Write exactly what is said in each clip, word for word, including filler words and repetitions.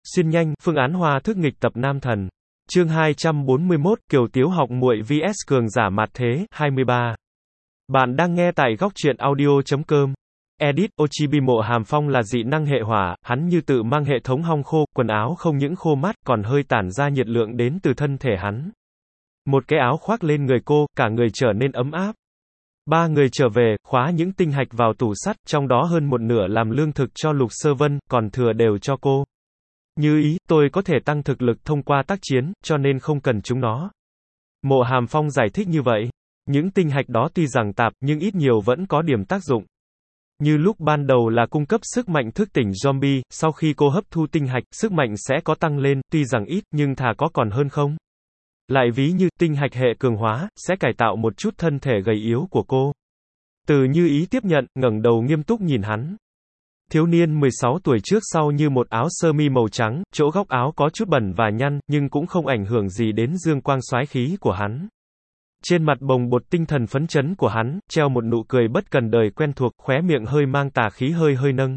Xuyên nhanh, phương án hoa thức nghịch tập nam thần. Chương hai trăm bốn mươi mốt, Kiều Tiếu học muội vs cường giả mạt thế, hai mươi ba. Bạn đang nghe tại góc truyện audio chấm com. Edit, Ochibi Mộ Hàm Phong là dị năng hệ hỏa, hắn như tự mang hệ thống hong khô, quần áo không những khô mát, còn hơi tản ra nhiệt lượng đến từ thân thể hắn. Một cái áo khoác lên người cô, cả người trở nên ấm áp. Ba người trở về, khóa những tinh hạch vào tủ sắt, trong đó hơn một nửa làm lương thực cho Lục Sơ Vân, còn thừa đều cho cô. Như ý, tôi có thể tăng thực lực thông qua tác chiến, cho nên không cần chúng nó. Mộ Hàm Phong giải thích như vậy. Những tinh hạch đó tuy rằng tạp, nhưng ít nhiều vẫn có điểm tác dụng. Như lúc ban đầu là cung cấp sức mạnh thức tỉnh zombie, sau khi cô hấp thu tinh hạch, sức mạnh sẽ có tăng lên, tuy rằng ít, nhưng thà có còn hơn không. Lại ví như, tinh hạch hệ cường hóa, sẽ cải tạo một chút thân thể gầy yếu của cô. Từ Như Ý tiếp nhận, ngẩng đầu nghiêm túc nhìn hắn. Thiếu niên mười sáu tuổi trước sau như một áo sơ mi màu trắng, chỗ góc áo có chút bẩn và nhăn, nhưng cũng không ảnh hưởng gì đến dương quang soái khí của hắn. Trên mặt bồng bột tinh thần phấn chấn của hắn, treo một nụ cười bất cần đời quen thuộc, khóe miệng hơi mang tà khí hơi hơi nâng.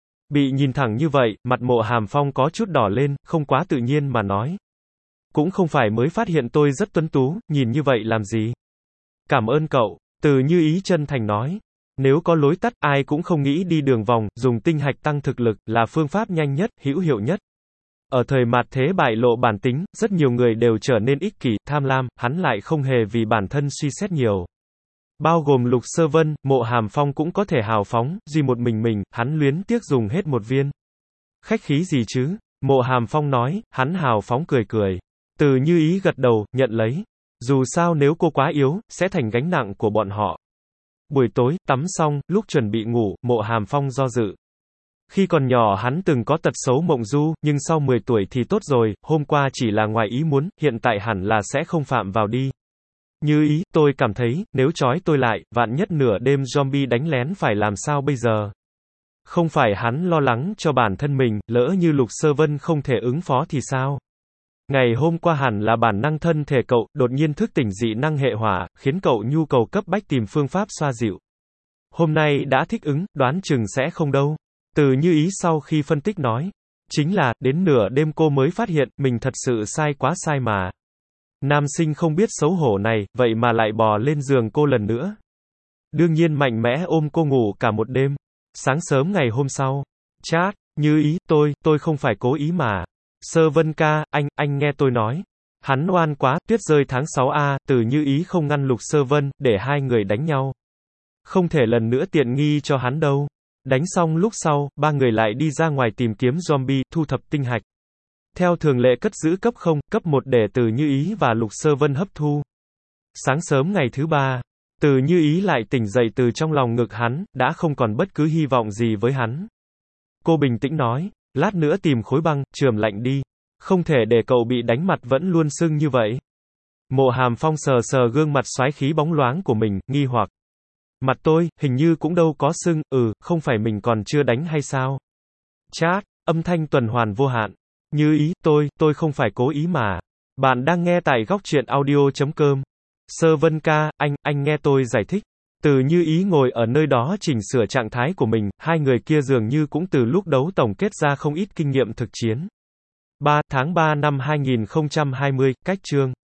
Bị nhìn thẳng như vậy, mặt Mộ Hàm Phong có chút đỏ lên, không quá tự nhiên mà nói. Cũng không phải mới phát hiện tôi rất tuấn tú, nhìn như vậy làm gì? Cảm ơn cậu, Từ Như Ý chân thành nói. Nếu có lối tắt, ai cũng không nghĩ đi đường vòng, dùng tinh hạch tăng thực lực, là phương pháp nhanh nhất, hữu hiệu nhất. Ở thời mạt thế bại lộ bản tính, rất nhiều người đều trở nên ích kỷ, tham lam, hắn lại không hề vì bản thân suy xét nhiều. Bao gồm Lục Sơ Vân, Mộ Hàm Phong cũng có thể hào phóng, duy một mình mình, hắn luyến tiếc dùng hết một viên. Khách khí gì chứ? Mộ Hàm Phong nói, hắn hào phóng cười cười. Từ Như Ý gật đầu, nhận lấy. Dù sao nếu cô quá yếu, sẽ thành gánh nặng của bọn họ. Buổi tối, tắm xong, lúc chuẩn bị ngủ, Mộ Hàm Phong do dự. Khi còn nhỏ hắn từng có tật xấu mộng du, nhưng sau mười tuổi thì tốt rồi, hôm qua chỉ là ngoài ý muốn, hiện tại hẳn là sẽ không phạm vào đi. Như Ý, tôi cảm thấy, nếu trói tôi lại, vạn nhất nửa đêm zombie đánh lén phải làm sao bây giờ? Không phải hắn lo lắng cho bản thân mình, lỡ như Lục Sơ Vân không thể ứng phó thì sao? Ngày hôm qua hẳn là bản năng thân thể cậu, đột nhiên thức tỉnh dị năng hệ hỏa, khiến cậu nhu cầu cấp bách tìm phương pháp xoa dịu. Hôm nay đã thích ứng, đoán chừng sẽ không đâu. Từ Như Ý sau khi phân tích nói. Chính là, đến nửa đêm cô mới phát hiện, mình thật sự sai quá sai mà. Nam sinh không biết xấu hổ này, vậy mà lại bò lên giường cô lần nữa. Đương nhiên mạnh mẽ ôm cô ngủ cả một đêm. Sáng sớm ngày hôm sau. Chat, Như Ý, tôi, tôi không phải cố ý mà. Sơ Vân ca, anh, anh nghe tôi nói. Hắn oan quá, tuyết rơi tháng sáu a, Từ Như Ý không ngăn Lục Sơ Vân, để hai người đánh nhau. Không thể lần nữa tiện nghi cho hắn đâu. Đánh xong lúc sau, ba người lại đi ra ngoài tìm kiếm zombie, thu thập tinh hạch. Theo thường lệ cất giữ cấp không, cấp một để Từ Như Ý và Lục Sơ Vân hấp thu. Sáng sớm ngày thứ ba, Từ Như Ý lại tỉnh dậy từ trong lòng ngực hắn, đã không còn bất cứ hy vọng gì với hắn. Cô bình tĩnh nói, lát nữa tìm khối băng, chườm lạnh đi. Không thể để cậu bị đánh mặt vẫn luôn sưng như vậy. Mộ Hàm Phong sờ sờ gương mặt xoái khí bóng loáng của mình, nghi hoặc. Mặt tôi, hình như cũng đâu có sưng, ừ, không phải mình còn chưa đánh hay sao? Chat, âm thanh tuần hoàn vô hạn. Như Ý, tôi, tôi không phải cố ý mà. Bạn đang nghe tại góc truyện audio chấm com. Sơ Vân ca, anh, anh nghe tôi giải thích. Từ Như Ý ngồi ở nơi đó chỉnh sửa trạng thái của mình, hai người kia dường như cũng từ lúc đấu tổng kết ra không ít kinh nghiệm thực chiến. ba tháng ba năm hai nghìn không trăm hai mươi, cách chương.